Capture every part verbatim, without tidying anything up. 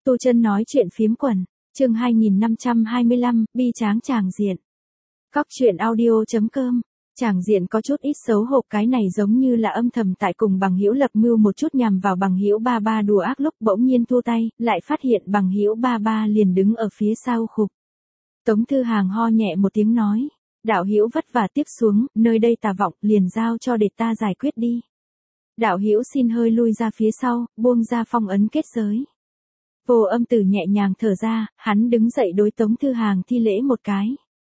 Tu Chân nói chuyện phiếm quần, chương hai nghìn năm trăm hai mươi lăm, bi tráng tràng diện. Cóc truyện audio chấm com. Tràng diện có chút ít xấu hổ, cái này giống như là âm thầm tại cùng bằng hữu lập mưu một chút nhằm vào bằng hữu ba ba đùa ác, lúc bỗng nhiên thu tay, lại phát hiện bằng hữu ba ba liền đứng ở phía sau khục. Tống Thư Hàng ho nhẹ một tiếng nói, đạo hữu vất vả tiếp xuống, nơi đây tà vọng, liền giao cho để ta giải quyết đi. Đạo hữu xin hơi lui ra phía sau, buông ra phong ấn kết giới. Vô Âm Tử nhẹ nhàng thở ra, hắn đứng dậy đối Tống Thư Hàng thi lễ một cái.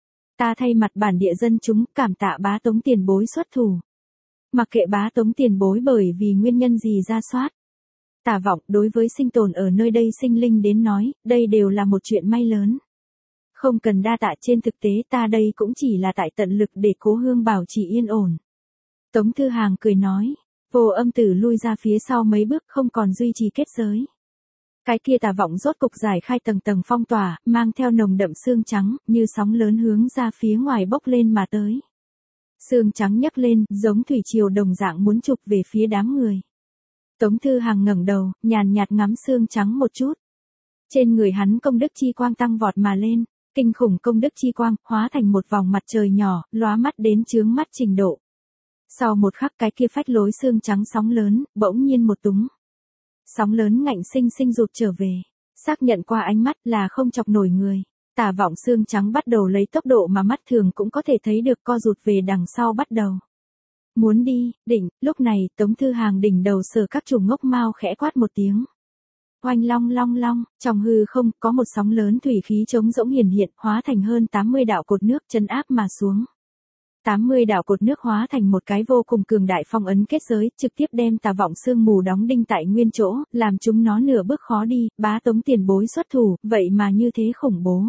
Ta thay mặt bản địa dân chúng cảm tạ bá Tống tiền bối xuất thủ. Mặc kệ bá Tống tiền bối bởi vì nguyên nhân gì ra soát. Tà vọng đối với sinh tồn ở nơi đây sinh linh đến nói, đây đều là một chuyện may lớn. Không cần đa tạ, trên thực tế ta đây cũng chỉ là tại tận lực để cố hương bảo trì yên ổn. Tống Thư Hàng cười nói, Vô Âm Tử lui ra phía sau mấy bước, không còn duy trì kết giới. Cái kia tà vọng rốt cục giải khai tầng tầng phong tỏa, mang theo nồng đậm xương trắng, như sóng lớn hướng ra phía ngoài bốc lên mà tới. Xương trắng nhấc lên, giống thủy triều đồng dạng muốn chụp về phía đám người. Tống Thư Hàng ngẩng đầu, nhàn nhạt ngắm xương trắng một chút. Trên người hắn công đức chi quang tăng vọt mà lên, kinh khủng công đức chi quang, hóa thành một vòng mặt trời nhỏ, lóa mắt đến chướng mắt trình độ. Sau một khắc, cái kia phách lối xương trắng sóng lớn, bỗng nhiên một túng. Sóng lớn ngạnh sinh sinh rụt trở về, xác nhận qua ánh mắt là không chọc nổi người. Tà vọng xương trắng bắt đầu lấy tốc độ mà mắt thường cũng có thể thấy được co rụt về đằng sau bắt đầu. Muốn đi, định, lúc này Tống Thư Hàng đỉnh đầu sờ các chủ ngốc mau khẽ quát một tiếng. Oanh long long long, trong hư không có một sóng lớn thủy khí trống rỗng hiển hiện, hóa thành hơn tám mươi đạo cột nước chân áp mà xuống. tám mươi đạo cột nước hóa thành một cái vô cùng cường đại phong ấn kết giới, trực tiếp đem tà vọng sương mù đóng đinh tại nguyên chỗ, làm chúng nó nửa bước khó đi. Bá Tống tiền bối xuất thủ, vậy mà như thế khủng bố.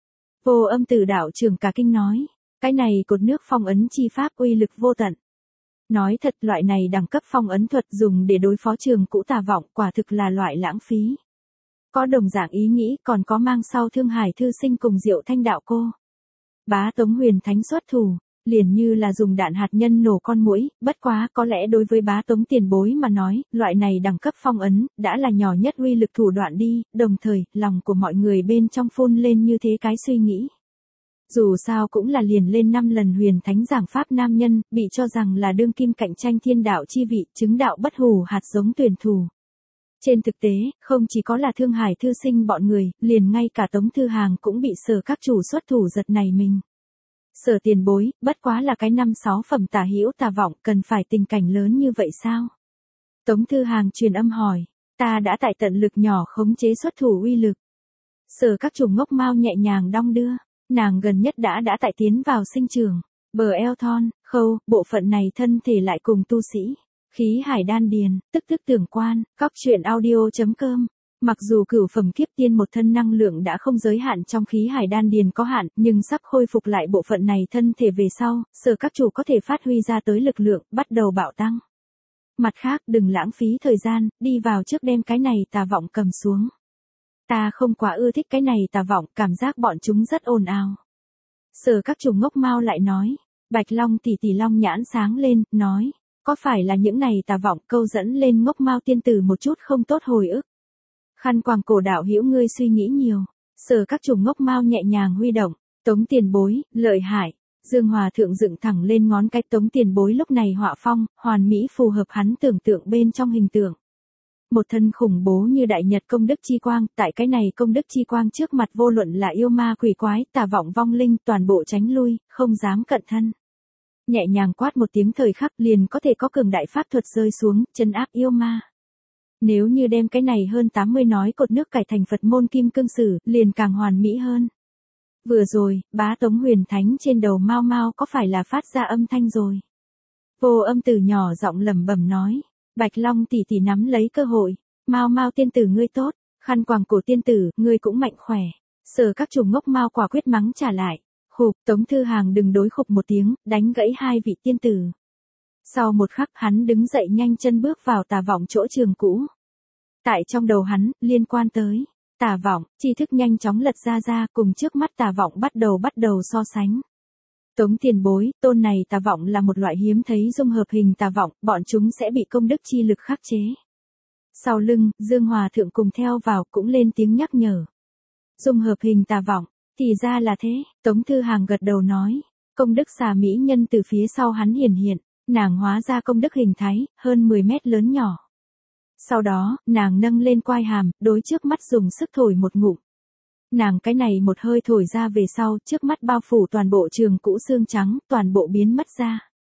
Vô Âm Tử đạo trưởng cả kinh nói, cái này cột nước phong ấn chi pháp uy lực vô tận. Nói thật, loại này đẳng cấp phong ấn thuật dùng để đối phó trường cũ tà vọng quả thực là loại lãng phí. Có đồng dạng ý nghĩ, còn có mang sau Thương Hải thư sinh cùng Diệu Thanh đạo cô. Bá Tống huyền thánh xuất thủ, liền như là dùng đạn hạt nhân nổ con muỗi, bất quá có lẽ đối với bá Tống tiền bối mà nói, loại này đẳng cấp phong ấn, đã là nhỏ nhất uy lực thủ đoạn đi, đồng thời, lòng của mọi người bên trong phun lên như thế cái suy nghĩ. Dù sao cũng là liền lên năm lần huyền thánh giảng pháp nam nhân, bị cho rằng là đương kim cạnh tranh thiên đạo chi vị, chứng đạo bất hủ hạt giống tuyển thủ. Trên thực tế, không chỉ có là Thương Hải thư sinh bọn người, liền ngay cả Tống Thư Hàng cũng bị Sở các chủ xuất thủ giật này mình. Sở tiền bối, bất quá là cái năm sáu phẩm tà hữu tà vọng, cần phải tình cảnh lớn như vậy sao? Tống Thư Hàng truyền âm hỏi, ta đã tại tận lực nhỏ khống chế xuất thủ uy lực. Sở các chủ ngốc mau nhẹ nhàng đong đưa, nàng gần nhất đã đã tại tiến vào sinh trường, bờ eo thon, khâu, bộ phận này thân thể lại cùng tu sĩ, khí hải đan điền, tức tức tưởng quan, cóc truyện audio chấm com. Mặc dù cửu phẩm kiếp tiên một thân năng lượng đã không giới hạn trong khí hải đan điền có hạn, nhưng sắp khôi phục lại bộ phận này thân thể về sau, Sở các chủ có thể phát huy ra tới lực lượng, bắt đầu bạo tăng. Mặt khác, đừng lãng phí thời gian, đi vào trước đem cái này tà vọng cầm xuống. Ta không quá ưa thích cái này tà vọng, cảm giác bọn chúng rất ồn ào. Sở các chủ ngốc mau lại nói, Bạch Long tỷ tỷ long nhãn sáng lên, nói, có phải là những này tà vọng câu dẫn lên ngốc mau tiên tử một chút không tốt hồi ức. Khăn quàng cổ đạo hữu ngươi suy nghĩ nhiều. Sở các chủ ngốc mau nhẹ nhàng huy động, Tống tiền bối, lợi hại. Dương Hòa thượng dựng thẳng lên ngón cái, Tống tiền bối lúc này họa phong, hoàn mỹ phù hợp hắn tưởng tượng bên trong hình tượng. Một thân khủng bố như đại nhật công đức chi quang, tại cái này công đức chi quang trước mặt vô luận là yêu ma quỷ quái, tà vọng vong linh, toàn bộ tránh lui, không dám cận thân. Nhẹ nhàng quát một tiếng thời khắc liền có thể có cường đại pháp thuật rơi xuống, chân áp yêu ma. Nếu như đem cái này hơn tám mươi nói cột nước cải thành Phật môn kim cương sử, liền càng hoàn mỹ hơn. Vừa rồi, bá Tống huyền thánh trên đầu mau mau có phải là phát ra âm thanh rồi? Vô Âm Tử nhỏ giọng lẩm bẩm nói, Bạch Long tỷ tỷ nắm lấy cơ hội, mau mau tiên tử ngươi tốt, khăn quàng cổ tiên tử, ngươi cũng mạnh khỏe. Sở các chủ ngốc mau quả quyết mắng trả lại, khục, Tống Thư Hàng đừng đối khục một tiếng, đánh gãy hai vị tiên tử. Sau một khắc hắn đứng dậy nhanh chân bước vào tà vọng chỗ trường cũ. Tại trong đầu hắn, liên quan tới tà vọng, tri thức nhanh chóng lật ra ra, cùng trước mắt tà vọng bắt đầu bắt đầu so sánh. Tống tiền bối, tôn này tà vọng là một loại hiếm thấy dung hợp hình tà vọng, bọn chúng sẽ bị công đức chi lực khắc chế. Sau lưng, Dương Hòa Thượng cùng theo vào cũng lên tiếng nhắc nhở. Dung hợp hình tà vọng, thì ra là thế, Tống Thư Hàng gật đầu nói. Công đức xà mỹ nhân từ phía sau hắn hiển hiện, nàng hóa ra công đức hình thái, hơn mười mét lớn nhỏ. Sau đó, nàng nâng lên quai hàm, đối trước mắt dùng sức thổi một ngụm. Nàng cái này một hơi thổi ra về sau, trước mắt bao phủ toàn bộ trường cũ xương trắng, toàn bộ biến mất ra.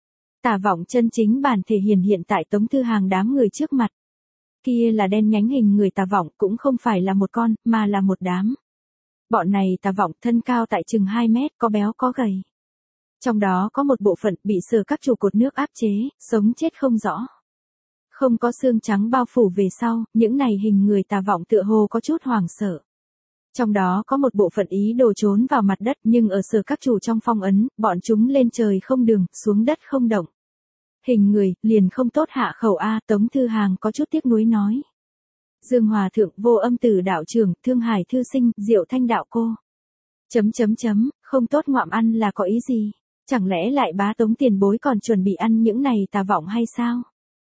Tà vọng chân chính bản thể hiển hiện tại Tống Thư Hàng đám người trước mặt. Kia là đen nhánh hình người tà vọng, cũng không phải là một con, mà là một đám. Bọn này tà vọng thân cao tại chừng hai mét, có béo có gầy. Trong đó có một bộ phận bị Sở Các Chủ cột nước áp chế, sống chết không rõ. Không có xương trắng bao phủ về sau, những này hình người tà vọng tựa hồ có chút hoảng sợ. Trong đó có một bộ phận ý đồ trốn vào mặt đất, nhưng ở Sở Các Chủ trong phong ấn, bọn chúng lên trời không đường, xuống đất không động. Hình người, liền không tốt hạ khẩu A, Tống Thư Hàng có chút tiếc nuối nói. Dương Hòa Thượng, Vô Âm Tử đạo trưởng, Thương Hải thư sinh, Diệu Thanh đạo cô. Chấm chấm chấm, không tốt ngoạm ăn là có ý gì? Chẳng lẽ lại bá Tống tiền bối còn chuẩn bị ăn những này tà vọng hay sao?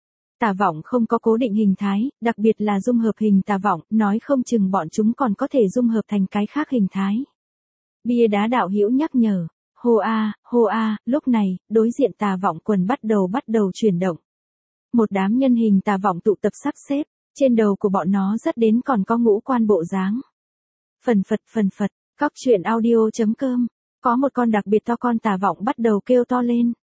Tà vọng không có cố định hình thái, đặc biệt là dung hợp hình tà vọng, nói không chừng bọn chúng còn có thể dung hợp thành cái khác hình thái. Bia đá đạo hữu nhắc nhở. Hô a, hô a, lúc này, đối diện tà vọng quần bắt đầu bắt đầu chuyển động. Một đám nhân hình tà vọng tụ tập sắp xếp, trên đầu của bọn nó rất đến còn có ngũ quan bộ dáng. Phần phật phần phật, Cóc Truyện Audio chấm com, có một con đặc biệt to con tà vọng bắt đầu kêu to lên.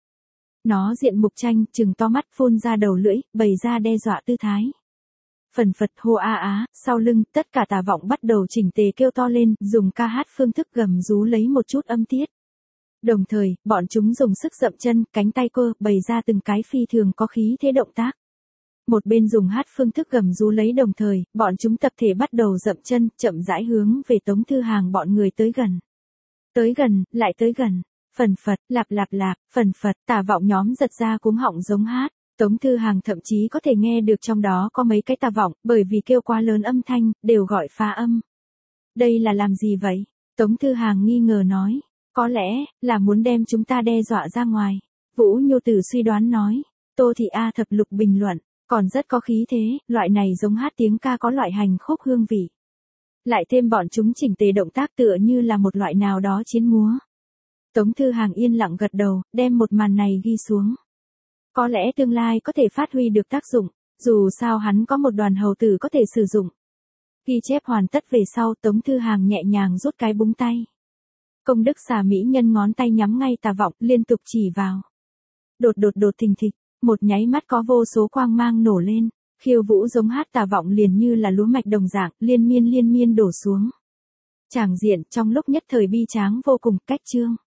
Nó diện mục tranh, trừng to mắt phun ra đầu lưỡi, bày ra đe dọa tư thái. Phần phật hô a á, sau lưng, tất cả tà vọng bắt đầu chỉnh tề kêu to lên, dùng ca hát phương thức gầm rú lấy một chút âm tiết. Đồng thời, bọn chúng dùng sức dậm chân, cánh tay cơ, bày ra từng cái phi thường có khí thế động tác. Một bên dùng hát phương thức gầm rú lấy đồng thời, bọn chúng tập thể bắt đầu dậm chân, chậm rãi hướng về Tống Thư Hàng bọn người tới gần. Tới gần, lại tới gần. Phần phật, lạp lạp lạp, phần phật, tà vọng nhóm giật ra cuống họng giống hát. Tống Thư Hàng thậm chí có thể nghe được trong đó có mấy cái tà vọng, bởi vì kêu quá lớn âm thanh, đều gọi phá âm. Đây là làm gì vậy? Tống Thư Hàng nghi ngờ nói. Có lẽ, là muốn đem chúng ta đe dọa ra ngoài. Vũ Nhô Tử suy đoán nói. Tô Thị A thập lục bình luận, còn rất có khí thế, loại này giống hát tiếng ca có loại hành khúc hương vị. Lại thêm bọn chúng chỉnh tề động tác tựa như là một loại nào đó chiến múa. Tống Thư Hàng yên lặng gật đầu, đem một màn này ghi xuống. Có lẽ tương lai có thể phát huy được tác dụng, dù sao hắn có một đoàn hầu tử có thể sử dụng. Ghi chép hoàn tất về sau, Tống Thư Hàng nhẹ nhàng rút cái búng tay. Công đức xà mỹ nhân ngón tay nhắm ngay tà vọng, liên tục chỉ vào. Đột đột đột thình thịch, một nháy mắt có vô số quang mang nổ lên, khiêu vũ giống hát tà vọng liền như là lúa mạch đồng dạng, liên miên liên miên đổ xuống. Tràng diện trong lúc nhất thời bi tráng vô cùng, cách chương.